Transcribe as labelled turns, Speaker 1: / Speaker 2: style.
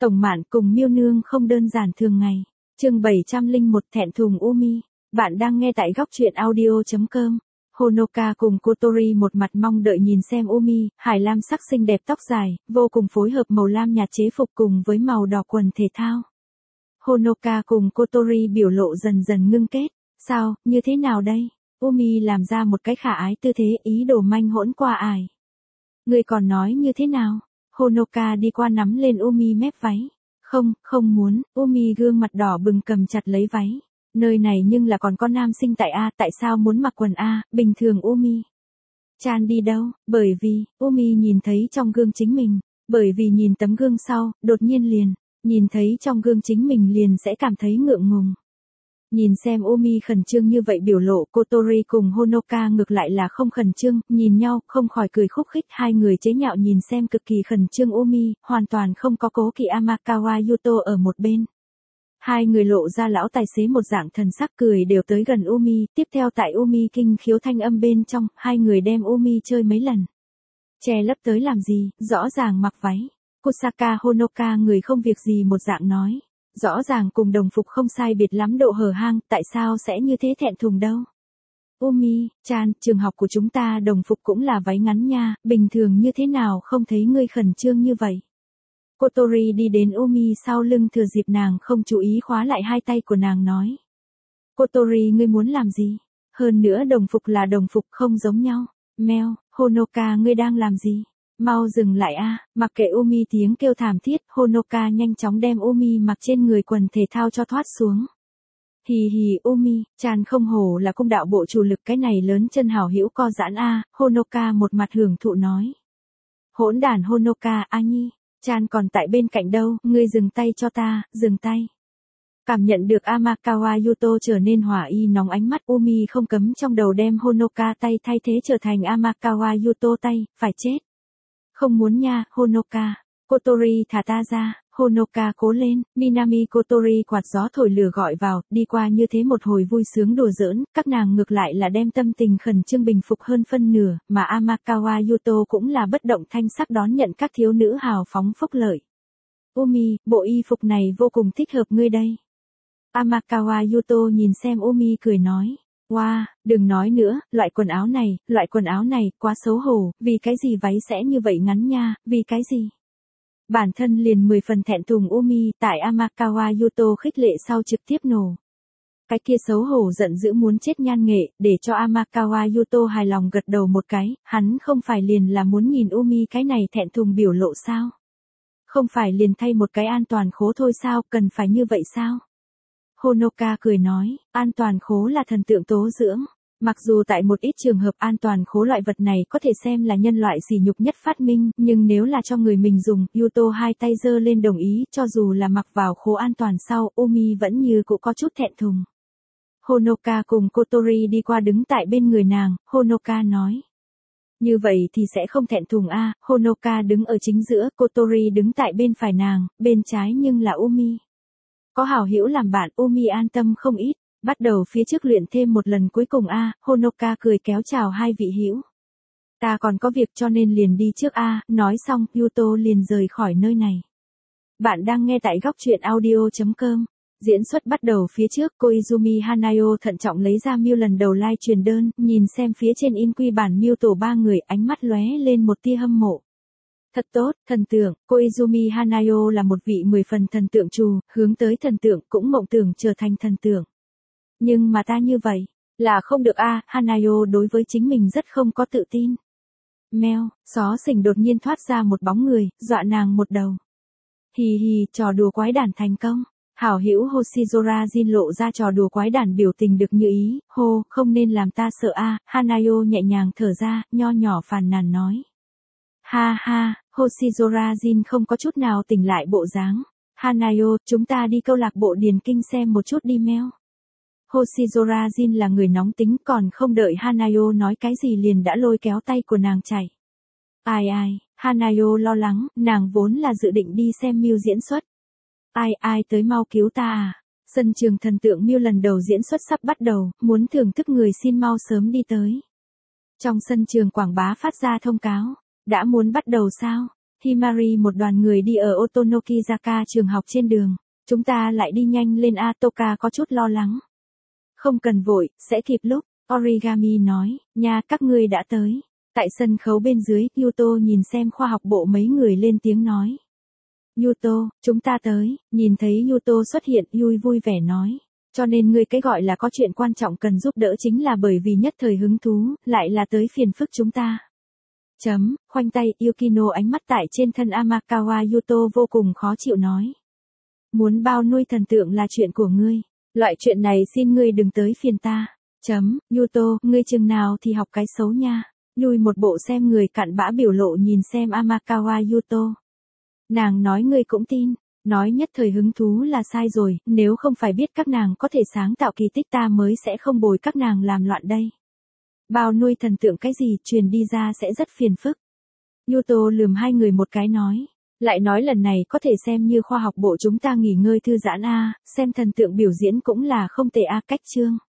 Speaker 1: Tổng Mạn cùng Miêu Nương không đơn giản thường ngày. Chương 701 thẹn thùng Umi. Bạn đang nghe tại góc truyện audio.com. Honoka cùng Kotori một mặt mong đợi nhìn xem Umi, hải lam sắc xinh đẹp tóc dài, vô cùng phối hợp màu lam nhạt chế phục cùng với màu đỏ quần thể thao. Honoka cùng Kotori biểu lộ dần dần ngưng kết. Sao, như thế nào đây? Umi làm ra một cái khả ái tư thế ý đồ manh hỗn qua ải. Người còn nói như thế nào? Honoka đi qua nắm lên Umi mép váy. Không muốn, Umi gương mặt đỏ bừng cầm chặt lấy váy. Nơi này nhưng là còn có nam sinh tại A, tại sao muốn mặc quần A, bình thường Umi. Chan đi đâu, bởi vì, Umi nhìn thấy trong gương chính mình, bởi vì nhìn tấm gương sau, đột nhiên liền, nhìn thấy trong gương chính mình liền sẽ cảm thấy ngượng ngùng. Nhìn xem Umi khẩn trương như vậy biểu lộ, Kotori cùng Honoka ngược lại là không khẩn trương, nhìn nhau, không khỏi cười khúc khích, hai người chế nhạo nhìn xem cực kỳ khẩn trương Umi, hoàn toàn không có cố kỵ Amakawa Yuto ở một bên. Hai người lộ ra lão tài xế một dạng thần sắc cười đều tới gần Umi, tiếp theo tại Umi kinh khiếu thanh âm bên trong, hai người đem Umi chơi mấy lần. Che lấp tới làm gì, rõ ràng mặc váy. Kusaka Honoka người không việc gì một dạng nói. Rõ ràng cùng đồng phục không sai biệt lắm độ hở hang, tại sao sẽ như thế thẹn thùng đâu? Umi, Chan, trường học của chúng ta đồng phục cũng là váy ngắn nha, bình thường như thế nào không thấy ngươi khẩn trương như vậy? Kotori đi đến Umi sau lưng thừa dịp nàng không chú ý khóa lại hai tay của nàng nói. Kotori ngươi muốn làm gì? Hơn nữa đồng phục là đồng phục không giống nhau. Meo, Honoka ngươi đang làm gì? Mau dừng lại a, mặc kệ Umi tiếng kêu thảm thiết, Honoka nhanh chóng đem Umi mặc trên người quần thể thao cho thoát xuống. Hì hì Umi, Chan không hổ là cung đạo bộ chủ lực cái này lớn chân hảo hữu co giãn a, Honoka một mặt hưởng thụ nói. Hỗn đản Honoka, a nhi, Chan còn tại bên cạnh đâu, ngươi dừng tay cho ta, dừng tay. Cảm nhận được Amakawa Yuto trở nên hỏa y nóng ánh mắt Umi không cấm trong đầu đem Honoka tay thay thế trở thành Amakawa Yuto tay, phải chết. Không muốn nha, Honoka. Kotori thả ta ra, Honoka cố lên, Minami Kotori quạt gió thổi lửa gọi vào, đi qua như thế một hồi vui sướng đùa giỡn, các nàng ngược lại là đem tâm tình khẩn trương bình phục hơn phân nửa, mà Amakawa Yuto cũng là bất động thanh sắc đón nhận các thiếu nữ hào phóng phúc lợi. Umi, bộ y phục này vô cùng thích hợp ngươi đây. Amakawa Yuto nhìn xem Umi cười nói. Wow, đừng nói nữa, loại quần áo này, quá xấu hổ, vì cái gì váy sẽ như vậy ngắn nha, vì cái gì? Bản thân liền 10 phần thẹn thùng Umi tại Amakawa Yuto khích lệ sau trực tiếp nổ. Cái kia xấu hổ giận dữ muốn chết nhan nghệ, để cho Amakawa Yuto hài lòng gật đầu một cái, hắn không phải liền là muốn nhìn Umi cái này thẹn thùng biểu lộ sao? Không phải liền thay một cái an toàn khố thôi sao, cần phải như vậy sao? Honoka cười nói, an toàn khố là thần tượng tố dưỡng. Mặc dù tại một ít trường hợp an toàn khố loại vật này có thể xem là nhân loại sỉ nhục nhất phát minh, nhưng nếu là cho người mình dùng, Yuto hai tay giơ lên đồng ý, cho dù là mặc vào khố an toàn sau, Umi vẫn như cũng có chút thẹn thùng. Honoka cùng Kotori đi qua đứng tại bên người nàng, Honoka nói. Như vậy thì sẽ không thẹn thùng a. Honoka đứng ở chính giữa, Kotori đứng tại bên phải nàng, bên trái nhưng là Umi. Có hảo hữu làm bạn, Umi an tâm không ít, bắt đầu phía trước luyện thêm một lần cuối cùng a. Honoka cười kéo chào hai vị hữu. Ta còn có việc cho nên liền đi trước a. Nói xong, Yuto liền rời khỏi nơi này. Bạn đang nghe tại góc truyện audio.com. Diễn xuất bắt đầu phía trước, Koizumi Hanayo thận trọng lấy ra Miu lần đầu live truyền đơn, nhìn xem phía trên in quy bản Miu tổ ba người, ánh mắt lóe lên một tia hâm mộ. Thật tốt, thần tượng, Koizumi Hanayo là một vị 10 phần thần tượng trù, hướng tới thần tượng cũng mộng tưởng trở thành thần tượng. Nhưng mà ta như vậy, là không được a. Hanayo đối với chính mình rất không có tự tin. Meo, xó xỉnh đột nhiên thoát ra một bóng người, dọa nàng một đầu. Hì hì, trò đùa quái đản thành công. Hảo hữu Hoshizora Jin lộ ra trò đùa quái đản biểu tình được như ý, hô, không nên làm ta sợ a. Hanayo nhẹ nhàng thở ra, nho nhỏ phàn nàn nói. Ha ha, Hoshizora Jin không có chút nào tỉnh lại bộ dáng. Hanayo, chúng ta đi câu lạc bộ điền kinh xem một chút đi meo. Hoshizora Jin là người nóng tính, còn không đợi Hanayo nói cái gì liền đã lôi kéo tay của nàng chạy. Ai, Hanayo lo lắng, nàng vốn là dự định đi xem Miu diễn xuất. Ai tới mau cứu ta à. Sân trường thần tượng Miu lần đầu diễn xuất sắp bắt đầu, muốn thưởng thức người xin mau sớm đi tới. Trong sân trường quảng bá phát ra thông cáo. Đã muốn bắt đầu sao? Himari một đoàn người đi ở Otonokizaka trường học trên đường. Chúng ta lại đi nhanh lên a, Toka có chút lo lắng. Không cần vội, sẽ kịp lúc, Origami nói, nha các ngươi đã tới. Tại sân khấu bên dưới, Yuto nhìn xem khoa học bộ mấy người lên tiếng nói. Yuto, chúng ta tới, nhìn thấy Yuto xuất hiện, Yui vui vẻ nói. Cho nên ngươi cái gọi là có chuyện quan trọng cần giúp đỡ chính là bởi vì nhất thời hứng thú, lại là tới phiền phức chúng ta. Khoanh tay, Yukino ánh mắt tại trên thân Amakawa Yuto vô cùng khó chịu nói. Muốn bao nuôi thần tượng là chuyện của ngươi. Loại chuyện này xin ngươi đừng tới phiền ta. Yuto, ngươi chừng nào thì học cái xấu nha. Yui một bộ xem người cặn bã biểu lộ nhìn xem Amakawa Yuto. Nàng nói ngươi cũng tin. Nói nhất thời hứng thú là sai rồi, nếu không phải biết các nàng có thể sáng tạo kỳ tích ta mới sẽ không bồi các nàng làm loạn đây. Bao nuôi thần tượng cái gì truyền đi ra sẽ rất phiền phức. Yuto lườm hai người một cái nói. Lại nói lần này có thể xem như khoa học bộ chúng ta nghỉ ngơi thư giãn a, xem thần tượng biểu diễn cũng là không tệ a, cách chương.